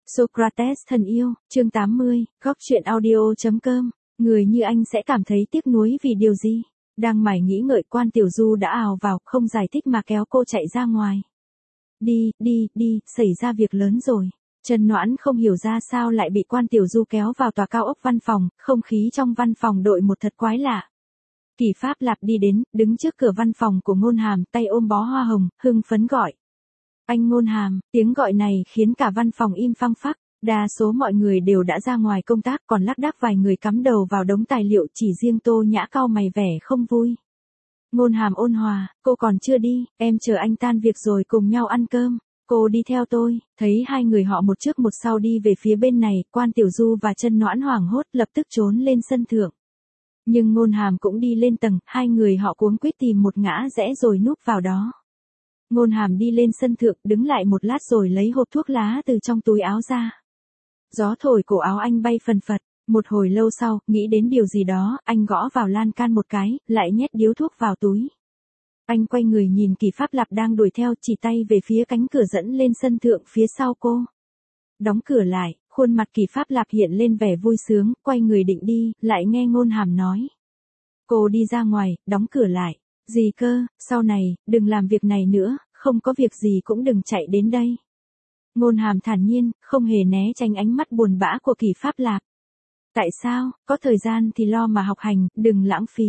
Socrates thân yêu, chương 80, góc truyện audio.com. Người như anh sẽ cảm thấy tiếc nuối vì điều gì? Đang mải nghĩ ngợi, Quan Tiểu Du đã ào vào, không giải thích mà kéo cô chạy ra ngoài. Đi, xảy ra việc lớn rồi. Trần Noãn không hiểu ra sao lại bị Quan Tiểu Du kéo vào tòa cao ốc văn phòng, không khí trong văn phòng đội một thật quái lạ. Kỳ Pháp Lạp đi đến, đứng trước cửa văn phòng của Ngôn Hàm, tay ôm bó hoa hồng, hưng phấn gọi. Anh Ngôn Hàm, tiếng gọi này khiến cả văn phòng im phăng phắc, đa số mọi người đều đã ra ngoài công tác, còn lác đác vài người cắm đầu vào đống tài liệu, chỉ riêng Tô Nhã cau mày vẻ không vui. Ngôn Hàm ôn hòa, cô còn chưa đi, em chờ anh tan việc rồi cùng nhau ăn cơm, cô đi theo tôi. Thấy hai người họ một trước một sau đi về phía bên này, Quan Tiểu Du và Trần Noãn hoảng hốt lập tức trốn lên sân thượng. Nhưng Ngôn Hàm cũng đi lên tầng, hai người họ cuống quýt tìm một ngã rẽ rồi núp vào đó. Ngôn Hàm đi lên sân thượng, đứng lại một lát rồi lấy hộp thuốc lá từ trong túi áo ra. Gió thổi cổ áo anh bay phần phật, một hồi lâu sau, nghĩ đến điều gì đó, anh gõ vào lan can một cái, lại nhét điếu thuốc vào túi. Anh quay người nhìn Kỳ Pháp Lạp đang đuổi theo, chỉ tay về phía cánh cửa dẫn lên sân thượng phía sau cô. Đóng cửa lại, khuôn mặt Kỳ Pháp Lạp hiện lên vẻ vui sướng, quay người định đi, lại nghe Ngôn Hàm nói. Cô đi ra ngoài, đóng cửa lại. Gì cơ, sau này, đừng làm việc này nữa, không có việc gì cũng đừng chạy đến đây. Ngôn Hàm thản nhiên, không hề né tránh ánh mắt buồn bã của Kỳ Pháp Lạp. Tại sao, có thời gian thì lo mà học hành, đừng lãng phí.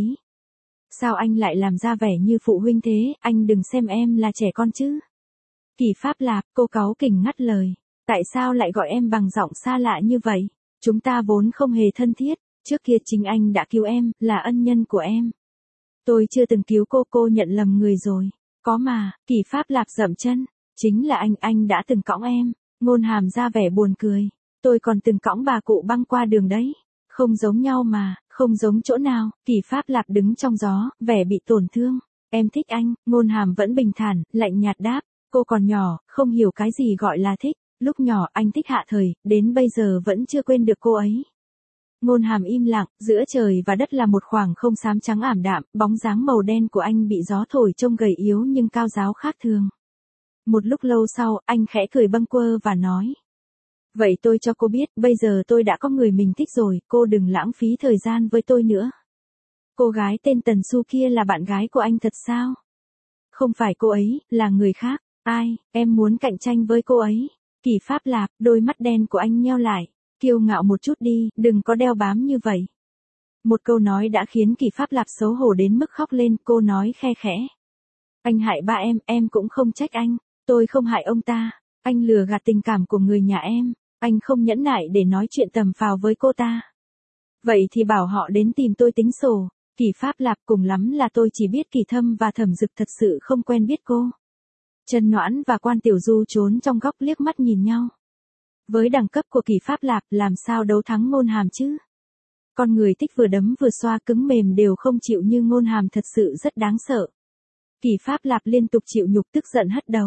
Sao anh lại làm ra vẻ như phụ huynh thế, anh đừng xem em là trẻ con chứ. Kỳ Pháp Lạp, cô cáu kỉnh ngắt lời. Tại sao lại gọi em bằng giọng xa lạ như vậy? Chúng ta vốn không hề thân thiết, trước kia chính anh đã cứu em, là ân nhân của em. Tôi chưa từng cứu cô nhận lầm người rồi. Có mà, Kỳ Pháp Lạp dậm chân. Chính là anh đã từng cõng em. Ngôn Hàm ra vẻ buồn cười. Tôi còn từng cõng bà cụ băng qua đường đấy. Không giống nhau mà, không giống chỗ nào. Kỳ Pháp Lạp đứng trong gió, vẻ bị tổn thương. Em thích anh. Ngôn Hàm vẫn bình thản, lạnh nhạt đáp. Cô còn nhỏ, không hiểu cái gì gọi là thích. Lúc nhỏ anh thích Hạ Thời, đến bây giờ vẫn chưa quên được cô ấy. Ngôn Hàm im lặng, giữa trời và đất là một khoảng không xám trắng ảm đạm, bóng dáng màu đen của anh bị gió thổi trông gầy yếu nhưng cao ráo khác thường. Một lúc lâu sau, anh khẽ cười bâng quơ và nói. Vậy tôi cho cô biết, bây giờ tôi đã có người mình thích rồi, cô đừng lãng phí thời gian với tôi nữa. Cô gái tên Tần Su kia là bạn gái của anh thật sao? Không phải cô ấy, là người khác. Ai, em muốn cạnh tranh với cô ấy. Kỳ Pháp Lạp, đôi mắt đen của anh nheo lại. Kiêu ngạo một chút đi, đừng có đeo bám như vậy. Một câu nói đã khiến Kỳ Pháp Lạp xấu hổ đến mức khóc lên, cô nói khe khẽ. Anh hại ba em cũng không trách anh, tôi không hại ông ta, anh lừa gạt tình cảm của người nhà em, anh không nhẫn nại để nói chuyện tầm phào với cô ta. Vậy thì bảo họ đến tìm tôi tính sổ. Kỳ Pháp Lạp, cùng lắm là tôi chỉ biết Kỳ Thâm và Thẩm Dực, thật sự không quen biết cô. Trần Noãn và Quan Tiểu Du trốn trong góc liếc mắt nhìn nhau. Với đẳng cấp của Kỳ Pháp Lạp, làm sao đấu thắng Ngôn Hàm chứ? Con người thích vừa đấm vừa xoa, cứng mềm đều không chịu như Ngôn Hàm, thật sự rất đáng sợ. Kỳ Pháp Lạp liên tục chịu nhục, tức giận hất đầu.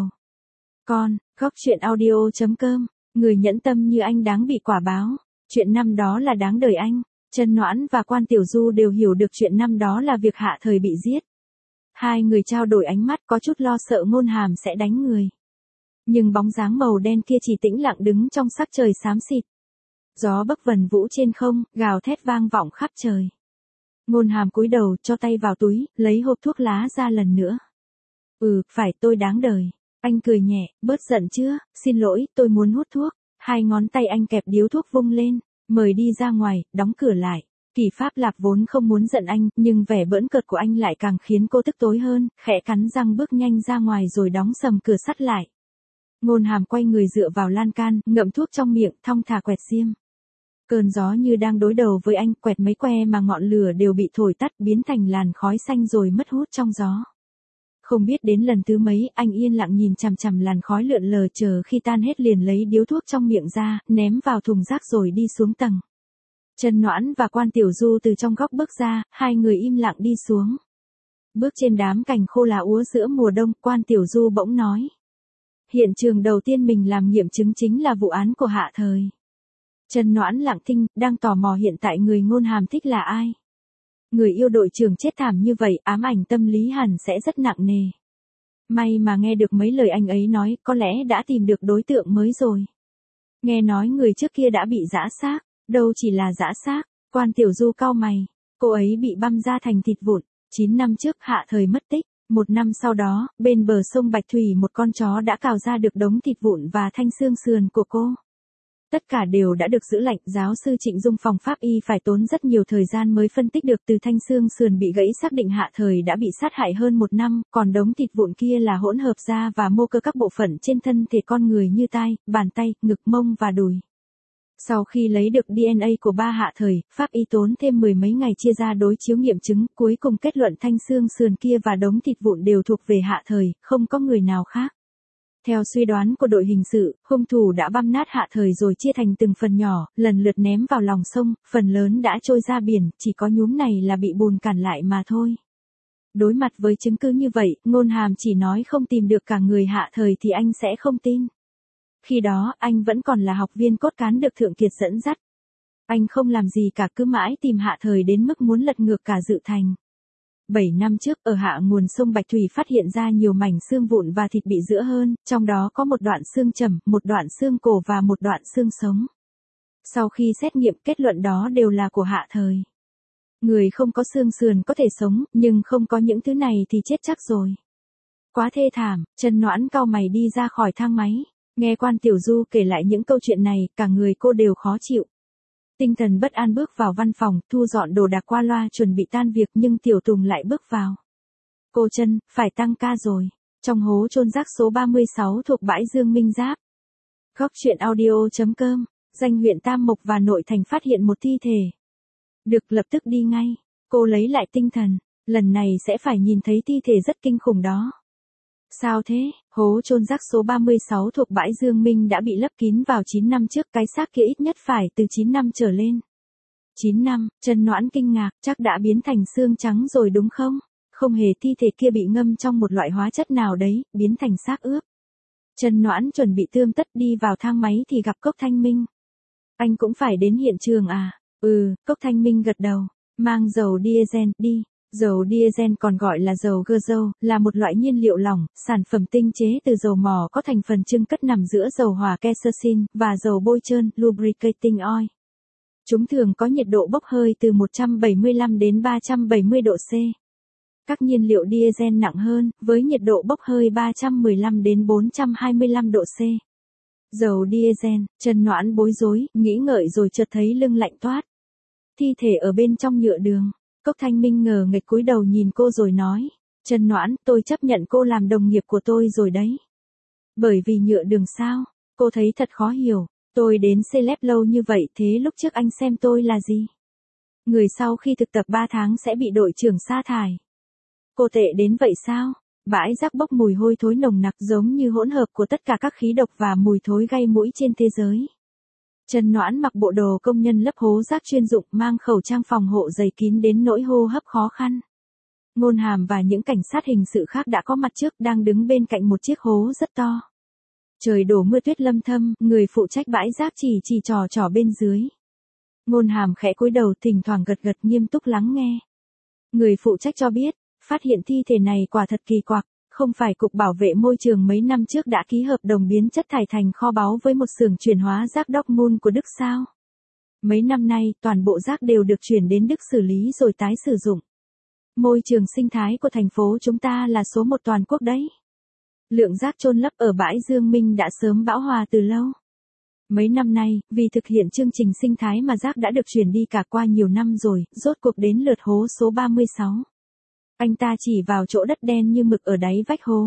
Góc truyện audio.com, người nhẫn tâm như anh đáng bị quả báo. Chuyện năm đó là đáng đời anh. Trần Noãn và Quan Tiểu Du đều hiểu được chuyện năm đó là việc Hạ Thời bị giết. Hai người trao đổi ánh mắt, có chút lo sợ Ngôn Hàm sẽ đánh người. Nhưng bóng dáng màu đen kia chỉ tĩnh lặng đứng trong sắc trời xám xịt. Gió bấc vần vũ trên không, gào thét vang vọng khắp trời. Ngôn Hàm cúi đầu, cho tay vào túi, lấy hộp thuốc lá ra lần nữa. Phải, tôi đáng đời. Anh cười nhẹ, bớt giận chưa, xin lỗi, tôi muốn hút thuốc. Hai ngón tay anh kẹp điếu thuốc vung lên, mời đi ra ngoài, đóng cửa lại. Kỳ Pháp Lạp vốn không muốn giận anh, nhưng vẻ bỡn cợt của anh lại càng khiến cô tức tối hơn, khẽ cắn răng bước nhanh ra ngoài rồi đóng sầm cửa sắt lại. Ngôn Hàm quay người dựa vào lan can, ngậm thuốc trong miệng, thong thả quẹt diêm. Cơn gió như đang đối đầu với anh, quẹt mấy que mà ngọn lửa đều bị thổi tắt, biến thành làn khói xanh rồi mất hút trong gió. Không biết đến lần thứ mấy, anh yên lặng nhìn chằm chằm làn khói lượn lờ, chờ khi tan hết liền lấy điếu thuốc trong miệng ra, ném vào thùng rác rồi đi xuống tầng. Trần Noãn và Quan Tiểu Du từ trong góc bước ra, hai người im lặng đi xuống. Bước trên đám cành khô lá úa giữa mùa đông, Quan Tiểu Du bỗng nói. Hiện trường đầu tiên mình làm nghiệm chứng chính là vụ án của Hạ Thời. Trần Noãn lặng thinh, đang tò mò hiện tại người Ngôn Hàm thích là ai. Người yêu đội trưởng chết thảm như vậy, ám ảnh tâm lý hẳn sẽ rất nặng nề. May mà nghe được mấy lời anh ấy nói, có lẽ đã tìm được đối tượng mới rồi. Nghe nói người trước kia đã bị giã xác, đâu chỉ là giã xác, Quan Tiểu Du cau mày, cô ấy bị băm ra thành thịt vụn, 9 năm trước Hạ Thời mất tích, 1 năm sau đó, bên bờ sông Bạch Thủy một con chó đã cào ra được đống thịt vụn và thanh xương sườn của cô. Tất cả đều đã được giữ lạnh, giáo sư Trịnh Dung phòng pháp y phải tốn rất nhiều thời gian mới phân tích được từ thanh xương sườn bị gãy xác định Hạ Thời đã bị sát hại hơn 1 năm, còn đống thịt vụn kia là hỗn hợp da và mô cơ các bộ phận trên thân thể con người như tai, bàn tay, ngực, mông và đùi. Sau khi lấy được DNA của ba Hạ Thời, pháp y tốn thêm 10 mấy ngày chia ra đối chiếu nghiệm chứng, cuối cùng kết luận thanh xương sườn kia và đống thịt vụn đều thuộc về Hạ Thời, không có người nào khác. Theo suy đoán của đội hình sự, hung thủ đã băm nát Hạ Thời rồi chia thành từng phần nhỏ, lần lượt ném vào lòng sông, phần lớn đã trôi ra biển, chỉ có nhúm này là bị bùn cản lại mà thôi. Đối mặt với chứng cứ như vậy, Ngôn Hàm chỉ nói không tìm được cả người Hạ Thời thì anh sẽ không tin. Khi đó, anh vẫn còn là học viên cốt cán được Thượng Kiệt dẫn dắt. Anh không làm gì cả, cứ mãi tìm Hạ Thời đến mức muốn lật ngược cả dự thành. 7 năm trước, ở hạ nguồn sông Bạch Thủy phát hiện ra nhiều mảnh xương vụn và thịt bị rữa hơn, trong đó có một đoạn xương chẩm, một đoạn xương cổ và một đoạn xương sống. Sau khi xét nghiệm, kết luận đó đều là của Hạ Thời. Người không có xương sườn có thể sống, nhưng không có những thứ này thì chết chắc rồi. Quá thê thảm, Trần Noãn cau mày đi ra khỏi thang máy. Nghe Quan Tiểu Du kể lại những câu chuyện này, cả người cô đều khó chịu. Tinh thần bất an bước vào văn phòng, thu dọn đồ đạc qua loa chuẩn bị tan việc nhưng Tiểu Tùng lại bước vào. Cô Trân, phải tăng ca rồi. Trong hố chôn rác số 36 thuộc bãi Dương Minh Giáp. Góc truyện audio.com, danh huyện Tam Mộc và nội thành phát hiện một thi thể. Được, lập tức đi ngay. Cô lấy lại tinh thần, lần này sẽ phải nhìn thấy thi thể rất kinh khủng đó. Sao thế? Hố chôn rác số 36 thuộc bãi Dương Minh đã bị lấp kín vào 9 năm trước, cái xác kia ít nhất phải từ 9 năm trở lên. 9 năm, Trần Noãn kinh ngạc, chắc đã biến thành xương trắng rồi đúng không? Không hề, thi thể kia bị ngâm trong một loại hóa chất nào đấy, biến thành xác ướp. Trần Noãn chuẩn bị tươm tất đi vào thang máy thì gặp Cốc Thanh Minh. Anh cũng phải đến hiện trường à? Cốc Thanh Minh gật đầu, mang dầu diesel đi. Dầu diesel còn gọi là dầu gơ-dâu, là một loại nhiên liệu lỏng, sản phẩm tinh chế từ dầu mỏ có thành phần chưng cất nằm giữa dầu hỏa kerosene và dầu bôi trơn, lubricating oil. Chúng thường có nhiệt độ bốc hơi từ 175 đến 370 độ C. Các nhiên liệu diesel nặng hơn, với nhiệt độ bốc hơi 315 đến 425 độ C. Dầu diesel, Trần Noãn bối rối, nghĩ ngợi rồi chợt thấy lưng lạnh toát. Thi thể ở bên trong nhựa đường. Cốc Thanh Minh ngờ nghệch cúi đầu nhìn cô rồi nói, Trần Noãn, tôi chấp nhận cô làm đồng nghiệp của tôi rồi đấy. Bởi vì nhựa đường sao? Cô thấy thật khó hiểu, tôi đến Celeb lâu như vậy thế lúc trước anh xem tôi là gì? Người sau khi thực tập 3 tháng sẽ bị đội trưởng sa thải. Cô tệ đến vậy sao? Bãi rác bốc mùi hôi thối nồng nặc giống như hỗn hợp của tất cả các khí độc và mùi thối gây mũi trên thế giới. Trần Noãn mặc bộ đồ công nhân lấp hố rác chuyên dụng, mang khẩu trang phòng hộ dày kín đến nỗi hô hấp khó khăn. Ngôn Hàm và những cảnh sát hình sự khác đã có mặt trước, đang đứng bên cạnh một chiếc hố rất to. Trời đổ mưa tuyết lâm thâm, người phụ trách bãi rác chỉ trò bên dưới. Ngôn Hàm khẽ cúi đầu, thỉnh thoảng gật gật nghiêm túc lắng nghe. Người phụ trách cho biết, phát hiện thi thể này quả thật kỳ quặc. Không phải Cục Bảo vệ Môi trường mấy năm trước đã ký hợp đồng biến chất thải thành kho báu với một xưởng chuyển hóa rác Dortmund của Đức sao? Mấy năm nay, toàn bộ rác đều được chuyển đến Đức xử lý rồi tái sử dụng. Môi trường sinh thái của thành phố chúng ta là số 1 toàn quốc đấy. Lượng rác chôn lấp ở bãi Dương Minh đã sớm bão hòa từ lâu. Mấy năm nay, vì thực hiện chương trình sinh thái mà rác đã được chuyển đi cả qua nhiều năm rồi, rốt cuộc đến lượt hố số 36. Anh ta chỉ vào chỗ đất đen như mực ở đáy vách hố.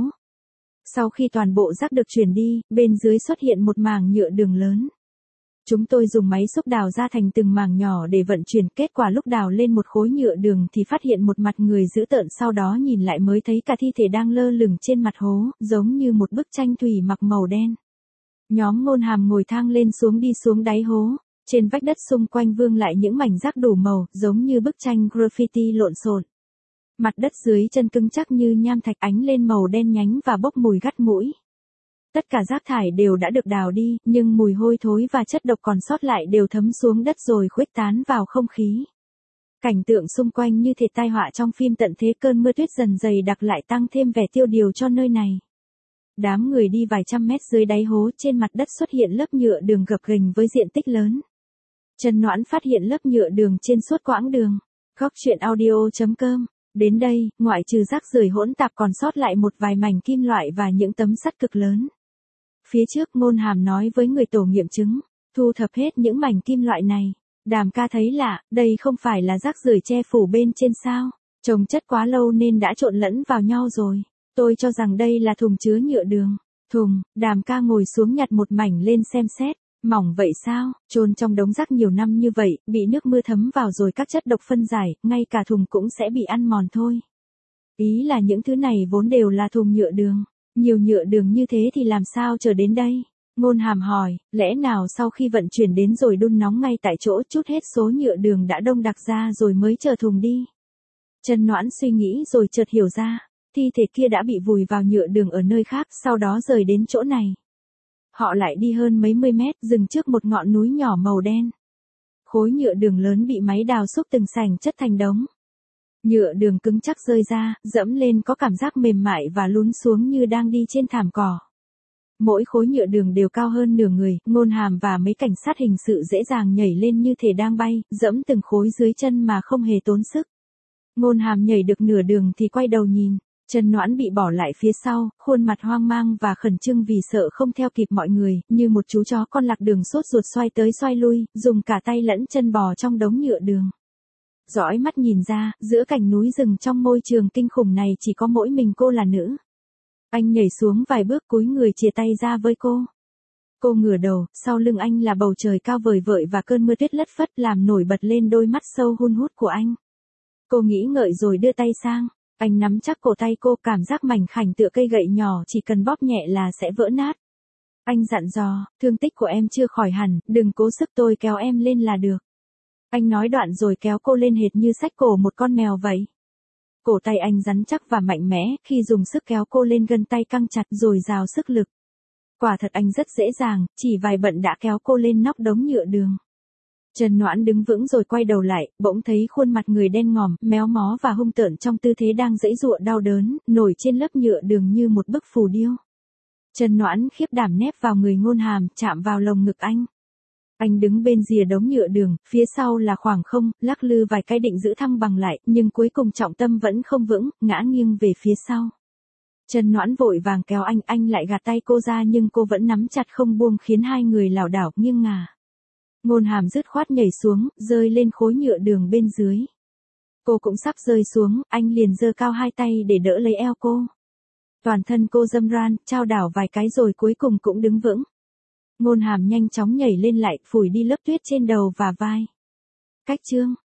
Sau khi toàn bộ rác được chuyển đi, bên dưới xuất hiện một mảng nhựa đường lớn. Chúng tôi dùng máy xúc đào ra thành từng mảng nhỏ để vận chuyển, kết quả lúc đào lên một khối nhựa đường thì phát hiện một mặt người dữ tợn, sau đó nhìn lại mới thấy cả thi thể đang lơ lửng trên mặt hố, giống như một bức tranh thủy mặc màu đen. Nhóm Ngôn Hàm ngồi thang lên xuống đi xuống đáy hố, trên vách đất xung quanh vương lại những mảnh rác đủ màu, giống như bức tranh graffiti lộn xộn. Mặt đất dưới chân cứng chắc như nham thạch, ánh lên màu đen nhánh và bốc mùi gắt mũi. Tất cả rác thải đều đã được đào đi, nhưng mùi hôi thối và chất độc còn sót lại đều thấm xuống đất rồi khuếch tán vào không khí. Cảnh tượng xung quanh như thể tai họa trong phim tận thế, cơn mưa tuyết dần dày đặc lại tăng thêm vẻ tiêu điều cho nơi này. Đám người đi vài trăm mét dưới đáy hố, trên mặt đất xuất hiện lớp nhựa đường gập ghềnh với diện tích lớn. Trần Noãn phát hiện lớp nhựa đường trên suốt quãng đường. Góc truyện audio.com. Đến đây, ngoại trừ rác rưởi hỗn tạp còn sót lại một vài mảnh kim loại và những tấm sắt cực lớn. Phía trước Ngôn Hàm nói với người tổ nghiệm chứng, thu thập hết những mảnh kim loại này. Đàm ca thấy lạ, đây không phải là rác rưởi che phủ bên trên sao? Chồng chất quá lâu nên đã trộn lẫn vào nhau rồi. Tôi cho rằng đây là thùng chứa nhựa đường. Thùng, Đàm ca ngồi xuống nhặt một mảnh lên xem xét. Mỏng vậy sao, chôn trong đống rác nhiều năm như vậy, bị nước mưa thấm vào rồi các chất độc phân giải, ngay cả thùng cũng sẽ bị ăn mòn thôi. Ý là những thứ này vốn đều là thùng nhựa đường. Nhiều nhựa đường như thế thì làm sao chờ đến đây? Ngôn Hàm hỏi, lẽ nào sau khi vận chuyển đến rồi đun nóng ngay tại chỗ chút hết số nhựa đường đã đông đặc ra rồi mới chờ thùng đi? Trần Noãn suy nghĩ rồi chợt hiểu ra, thi thể kia đã bị vùi vào nhựa đường ở nơi khác, sau đó rời đến chỗ này. Họ lại đi hơn mấy mươi mét, dừng trước một ngọn núi nhỏ màu đen. Khối nhựa đường lớn bị máy đào xúc từng sành chất thành đống. Nhựa đường cứng chắc rơi ra, dẫm lên có cảm giác mềm mại và lún xuống như đang đi trên thảm cỏ. Mỗi khối nhựa đường đều cao hơn nửa người, Ngôn Hàm và mấy cảnh sát hình sự dễ dàng nhảy lên như thể đang bay, dẫm từng khối dưới chân mà không hề tốn sức. Ngôn Hàm nhảy được nửa đường thì quay đầu nhìn. Trần Noãn bị bỏ lại phía sau, khuôn mặt hoang mang và khẩn trương vì sợ không theo kịp mọi người, như một chú chó con lạc đường sốt ruột xoay tới xoay lui, dùng cả tay lẫn chân bò trong đống nhựa đường. Dõi mắt nhìn ra, giữa cảnh núi rừng trong môi trường kinh khủng này chỉ có mỗi mình cô là nữ. Anh nhảy xuống vài bước cúi người chìa tay ra với cô. Cô ngửa đầu, sau lưng anh là bầu trời cao vời vợi và cơn mưa tuyết lất phất làm nổi bật lên đôi mắt sâu hun hút của anh. Cô nghĩ ngợi rồi đưa tay sang. Anh nắm chắc cổ tay cô, cảm giác mảnh khảnh tựa cây gậy nhỏ, chỉ cần bóp nhẹ là sẽ vỡ nát. Anh dặn dò, thương tích của em chưa khỏi hẳn, đừng cố sức, tôi kéo em lên là được. Anh nói đoạn rồi kéo cô lên hệt như xách cổ một con mèo vậy. Cổ tay anh rắn chắc và mạnh mẽ, khi dùng sức kéo cô lên gân tay căng chặt rồi rào sức lực. Quả thật anh rất dễ dàng, chỉ vài bận đã kéo cô lên nóc đống nhựa đường. Trần Noãn đứng vững rồi quay đầu lại, bỗng thấy khuôn mặt người đen ngòm, méo mó và hung tợn trong tư thế đang giãy giụa đau đớn, nổi trên lớp nhựa đường như một bức phù điêu. Trần Noãn khiếp đảm nép vào người Ngôn Hàm, chạm vào lồng ngực anh. Anh đứng bên rìa đống nhựa đường, phía sau là khoảng không, lắc lư vài cái định giữ thăng bằng lại, nhưng cuối cùng trọng tâm vẫn không vững, ngã nghiêng về phía sau. Trần Noãn vội vàng kéo anh lại gạt tay cô ra nhưng cô vẫn nắm chặt không buông khiến hai người lảo đảo nghiêng ngả. Ngôn Hàm dứt khoát nhảy xuống, rơi lên khối nhựa đường bên dưới. Cô cũng sắp rơi xuống, anh liền giơ cao hai tay để đỡ lấy eo cô. Toàn thân cô râm ran, chao đảo vài cái rồi cuối cùng cũng đứng vững. Ngôn Hàm nhanh chóng nhảy lên lại, phủi đi lớp tuyết trên đầu và vai. Cách chương